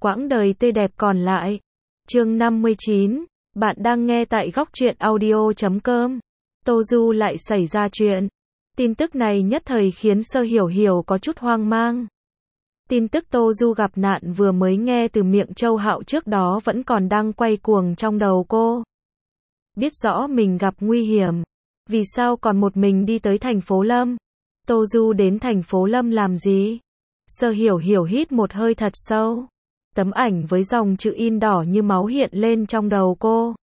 quãng đời tươi đẹp còn lại. Chương 59, bạn đang nghe tại góc truyện audio.com. Tô Du lại xảy ra chuyện. Tin tức này nhất thời khiến Sơ Hiểu Hiểu có chút hoang mang. Tin tức Tô Du gặp nạn vừa mới nghe từ miệng Châu Hạo trước đó vẫn còn đang quay cuồng trong đầu cô. Biết rõ mình gặp nguy hiểm, vì sao còn một mình đi tới thành phố Lâm? Tô Du đến thành phố Lâm làm gì? Sơ Hiểu Hiểu hít một hơi thật sâu. Tấm ảnh với dòng chữ in đỏ như máu hiện lên trong đầu cô.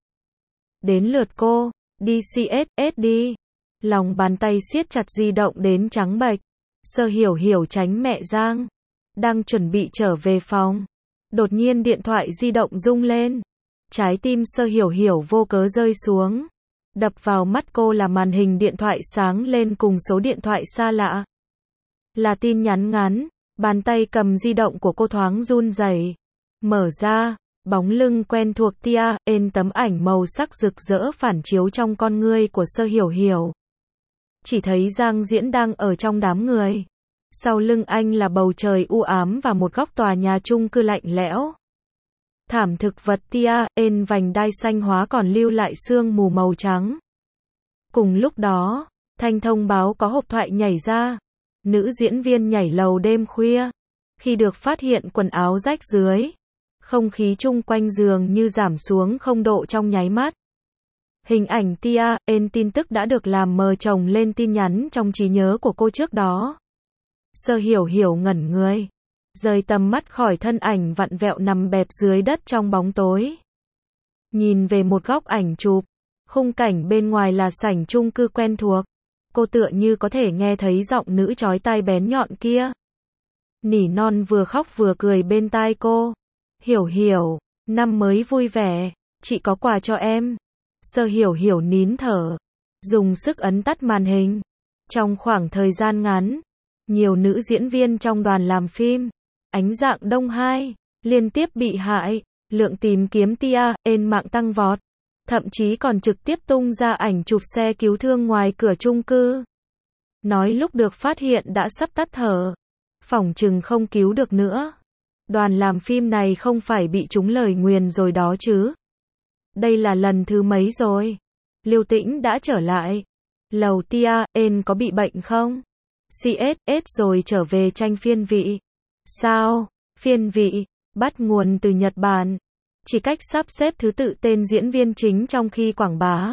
Đến lượt cô, đi CSS đi. Lòng bàn tay siết chặt di động đến trắng bệch. Sơ Hiểu Hiểu tránh mẹ Giang. Đang chuẩn bị trở về phòng. Đột nhiên điện thoại di động rung lên. Trái tim Sơ Hiểu Hiểu vô cớ rơi xuống. Đập vào mắt cô là màn hình điện thoại sáng lên cùng số điện thoại xa lạ. Là tin nhắn ngắn. Bàn tay cầm di động của cô thoáng run rẩy. Mở ra, bóng lưng quen thuộc Tia, tấm ảnh màu sắc rực rỡ phản chiếu trong con ngươi của Sơ Hiểu Hiểu. Chỉ thấy Giang Diễn đang ở trong đám người. Sau lưng anh là bầu trời u ám và một góc tòa nhà chung cư lạnh lẽo. Thảm thực vật Tia, vành đai xanh hóa còn lưu lại sương mù màu trắng. Cùng lúc đó, thanh thông báo có hộp thoại nhảy ra. Nữ diễn viên nhảy lầu đêm khuya. Khi được phát hiện quần áo rách dưới, không khí chung quanh giường như giảm xuống 0 độ trong nháy mắt. Hình ảnh Tia, tin tức đã được làm mờ chồng lên tin nhắn trong trí nhớ của cô trước đó. Sơ Hiểu Hiểu ngẩn người, rời tầm mắt khỏi thân ảnh vặn vẹo nằm bẹp dưới đất trong bóng tối. Nhìn về một góc ảnh chụp, khung cảnh bên ngoài là sảnh chung cư quen thuộc. Cô tựa như có thể nghe thấy giọng nữ chói tai bén nhọn kia. Nỉ non vừa khóc vừa cười bên tai cô. Hiểu Hiểu, năm mới vui vẻ, chị có quà cho em. Sơ Hiểu Hiểu nín thở, dùng sức ấn tắt màn hình. Trong khoảng thời gian ngắn, nhiều nữ diễn viên trong đoàn làm phim Ánh Dạng Đông 2 liên tiếp bị hại, lượng tìm kiếm Tia, mạng tăng vọt. Thậm chí còn trực tiếp tung ra ảnh chụp xe cứu thương ngoài cửa chung cư. Nói lúc được phát hiện đã sắp tắt thở. Phỏng chừng không cứu được nữa. Đoàn làm phim này không phải bị trúng lời nguyền rồi đó chứ. Đây là lần thứ mấy rồi? Liêu Tĩnh đã trở lại. Lầu Tia, có bị bệnh không? CSS rồi trở về tranh phiên vị. Sao? Phiên vị, bắt nguồn từ Nhật Bản. Chỉ cách sắp xếp thứ tự tên diễn viên chính trong khi quảng bá.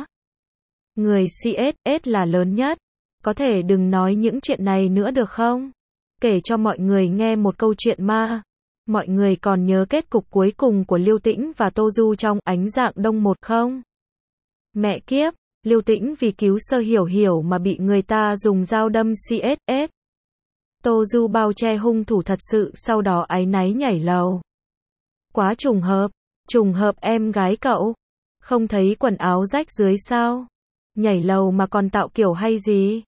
Người CSS là lớn nhất. Có thể đừng nói những chuyện này nữa được không? Kể cho mọi người nghe một câu chuyện ma. Mọi người còn nhớ kết cục cuối cùng của Liêu Tĩnh và Tô Du trong Ánh Dạng Đông 1 không? Mẹ kiếp, Liêu Tĩnh vì cứu Sơ Hiểu Hiểu mà bị người ta dùng dao đâm CSS. Tô Du bao che hung thủ thật sự sau đó áy náy nhảy lầu. Quá trùng hợp em gái cậu. Không thấy quần áo rách dưới sao? Nhảy lầu mà còn tạo kiểu hay gì?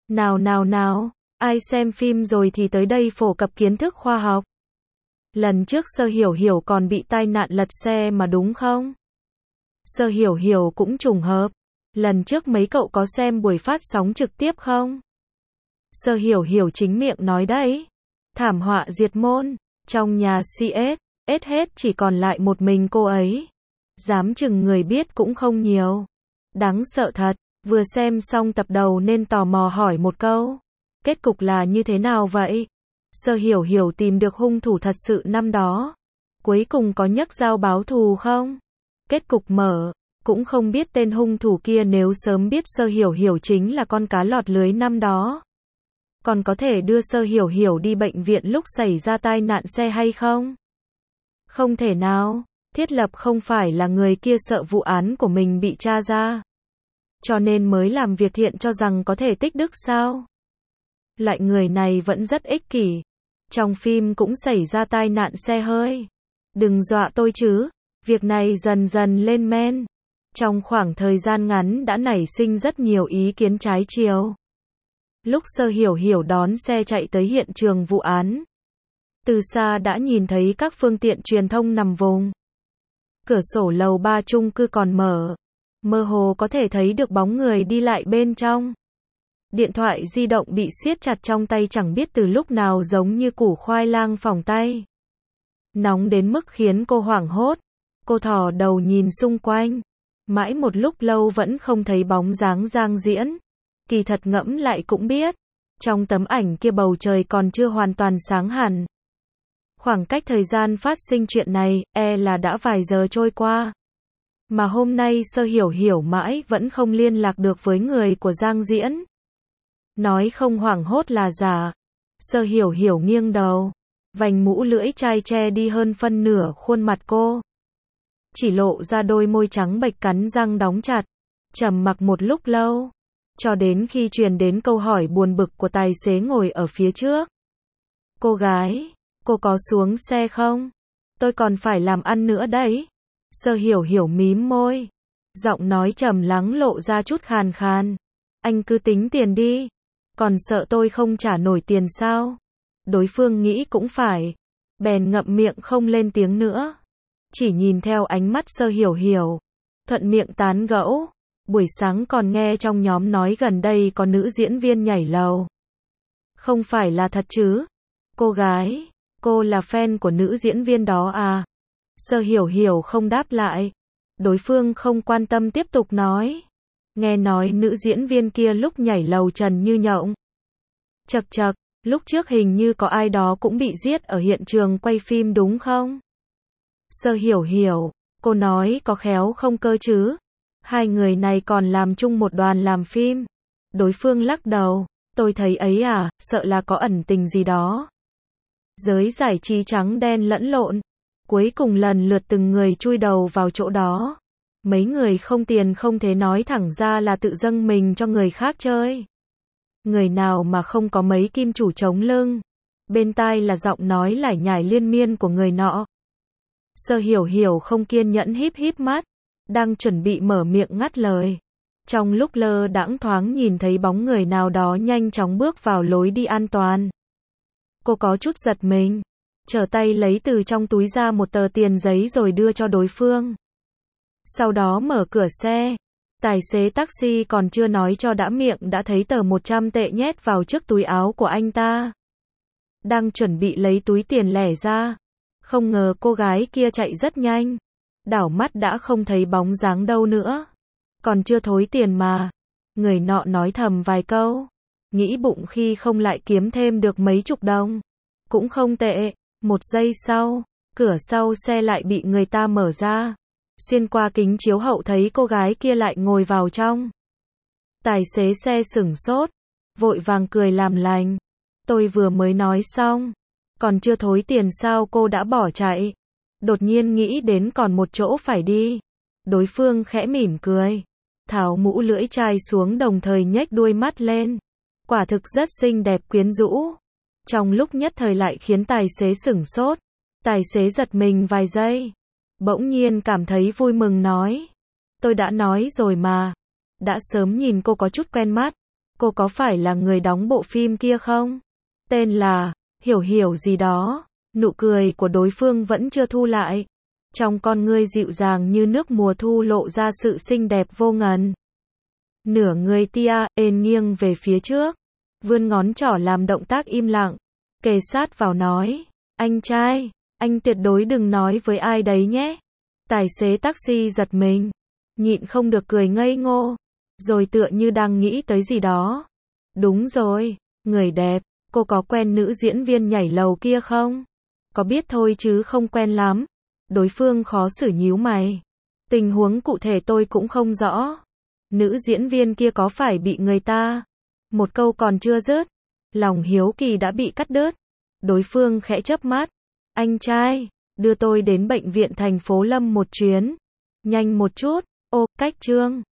Nào, ai xem phim rồi thì tới đây phổ cập kiến thức khoa học. Lần trước Sơ Hiểu Hiểu còn bị tai nạn lật xe mà đúng không? Sơ Hiểu Hiểu cũng trùng hợp. Lần trước mấy cậu có xem buổi phát sóng trực tiếp không? Sơ Hiểu Hiểu chính miệng nói đấy. Thảm họa diệt môn. Trong nhà CS, hết chỉ còn lại một mình cô ấy. Dám chừng người biết cũng không nhiều. Đáng sợ thật. Vừa xem xong tập đầu nên tò mò hỏi một câu. Kết cục là như thế nào vậy? Sơ Hiểu Hiểu tìm được hung thủ thật sự năm đó. Cuối cùng có nhấc dao báo thù không? Kết cục mở. Cũng không biết tên hung thủ kia nếu sớm biết Sơ Hiểu Hiểu chính là con cá lọt lưới năm đó. Còn có thể đưa Sơ Hiểu Hiểu đi bệnh viện lúc xảy ra tai nạn xe hay không? Không thể nào. Thiết lập không phải là người kia sợ vụ án của mình bị tra ra. Cho nên mới làm việc thiện cho rằng có thể tích đức sao? Loại người này vẫn rất ích kỷ. Trong phim cũng xảy ra tai nạn xe hơi. Đừng dọa tôi chứ. Việc này dần dần lên men. Trong khoảng thời gian ngắn đã nảy sinh rất nhiều ý kiến trái chiều. Lúc Sơ Hiểu Hiểu đón xe chạy tới hiện trường vụ án, từ xa đã nhìn thấy các phương tiện truyền thông nằm vùng. Cửa sổ lầu 3 chung cư còn mở. Mơ hồ có thể thấy được bóng người đi lại bên trong. Điện thoại di động bị siết chặt trong tay chẳng biết từ lúc nào giống như củ khoai lang phỏng tay. nóng đến mức khiến cô hoảng hốt. Cô thò đầu nhìn xung quanh, mãi một lúc lâu vẫn không thấy bóng dáng Giang Diễn. Kỳ thật ngẫm lại cũng biết, trong tấm ảnh kia bầu trời còn chưa hoàn toàn sáng hẳn. Khoảng cách thời gian phát sinh chuyện này, là đã vài giờ trôi qua. Mà hôm nay Sơ Hiểu Hiểu mãi vẫn không liên lạc được với người của Giang Diễn. Nói không hoảng hốt là giả. Sơ Hiểu Hiểu nghiêng đầu, vành mũ lưỡi chai che đi hơn phân nửa khuôn mặt cô. Chỉ lộ ra đôi môi trắng bệch cắn răng đóng chặt. Trầm mặc một lúc lâu, cho đến khi truyền đến câu hỏi buồn bực của tài xế ngồi ở phía trước. Cô gái, cô có xuống xe không? Tôi còn phải làm ăn nữa đấy. Sơ Hiểu Hiểu mím môi, giọng nói trầm lắng lộ ra chút khàn khàn. Anh cứ tính tiền đi, còn sợ tôi không trả nổi tiền sao? Đối phương nghĩ cũng phải, bèn ngậm miệng không lên tiếng nữa. Chỉ nhìn theo ánh mắt Sơ Hiểu Hiểu, thuận miệng tán gẫu. Buổi sáng còn nghe trong nhóm nói gần đây có nữ diễn viên nhảy lầu. Không phải là thật chứ? Cô gái, cô là fan của nữ diễn viên đó à? Sơ Hiểu Hiểu không đáp lại. Đối phương không quan tâm tiếp tục nói. Nghe nói nữ diễn viên kia lúc nhảy lầu trần như nhộng. Chậc chậc, lúc trước hình như có ai đó cũng bị giết ở hiện trường quay phim đúng không? Sơ Hiểu Hiểu, cô nói có khéo không cơ chứ? Hai người này còn làm chung một đoàn làm phim. Đối phương lắc đầu, tôi thấy ấy à, sợ là có ẩn tình gì đó. Giới giải trí trắng đen lẫn lộn, cuối cùng lần lượt từng người chui đầu vào chỗ đó. Mấy người không tiền không thể nói thẳng ra là tự dâng mình cho người khác chơi. Người nào mà không có mấy kim chủ chống lưng. Bên tai là giọng nói lải nhải liên miên của người nọ. Sơ Hiểu Hiểu không kiên nhẫn híp híp mắt, đang chuẩn bị mở miệng ngắt lời. Trong lúc lơ đãng thoáng nhìn thấy bóng người nào đó nhanh chóng bước vào lối đi an toàn. Cô có chút giật mình, trở tay lấy từ trong túi ra một tờ tiền giấy rồi đưa cho đối phương. Sau đó mở cửa xe. Tài xế taxi còn chưa nói cho đã miệng đã thấy tờ 100 tệ nhét vào trước túi áo của anh ta. Đang chuẩn bị lấy túi tiền lẻ ra. Không ngờ cô gái kia chạy rất nhanh. Đảo mắt đã không thấy bóng dáng đâu nữa. Còn chưa thối tiền mà. Người nọ nói thầm vài câu. Nghĩ bụng khi không lại kiếm thêm được mấy chục đồng. Cũng không tệ. Một giây sau, cửa sau xe lại bị người ta mở ra. Xuyên qua kính chiếu hậu thấy cô gái kia lại ngồi vào trong. Tài xế xe sửng sốt, vội vàng cười làm lành. Tôi vừa mới nói xong, còn chưa thối tiền sao cô đã bỏ chạy. Đột nhiên nghĩ đến còn một chỗ phải đi. Đối phương khẽ mỉm cười, tháo mũ lưỡi chai xuống đồng thời nhếch đuôi mắt lên. Quả thực rất xinh đẹp quyến rũ. Trong lúc nhất thời lại khiến tài xế sửng sốt. Tài xế giật mình vài giây. Bỗng nhiên cảm thấy vui mừng nói. Tôi đã nói rồi mà. Đã sớm nhìn cô có chút quen mắt. Cô có phải là người đóng bộ phim kia không? Tên là Hiểu Hiểu gì đó. Nụ cười của đối phương vẫn chưa thu lại. Trong con ngươi dịu dàng như nước mùa thu lộ ra sự xinh đẹp vô ngần. Nửa người tia, nghiêng về phía trước. Vươn ngón trỏ làm động tác im lặng. Kề sát vào nói. Anh trai, anh tuyệt đối đừng nói với ai đấy nhé. Tài xế taxi giật mình. Nhịn không được cười ngây ngô. Rồi tựa như đang nghĩ tới gì đó. Đúng rồi, người đẹp, cô có quen nữ diễn viên nhảy lầu kia không? Có biết thôi chứ không quen lắm. Đối phương khó xử nhíu mày. Tình huống cụ thể tôi cũng không rõ. Nữ diễn viên kia có phải bị người ta? Một câu còn chưa dứt. Lòng hiếu kỳ đã bị cắt đứt. Đối phương khẽ chớp mắt. Anh trai, đưa tôi đến bệnh viện thành phố Lâm một chuyến. Nhanh một chút. Ô, cách Trương.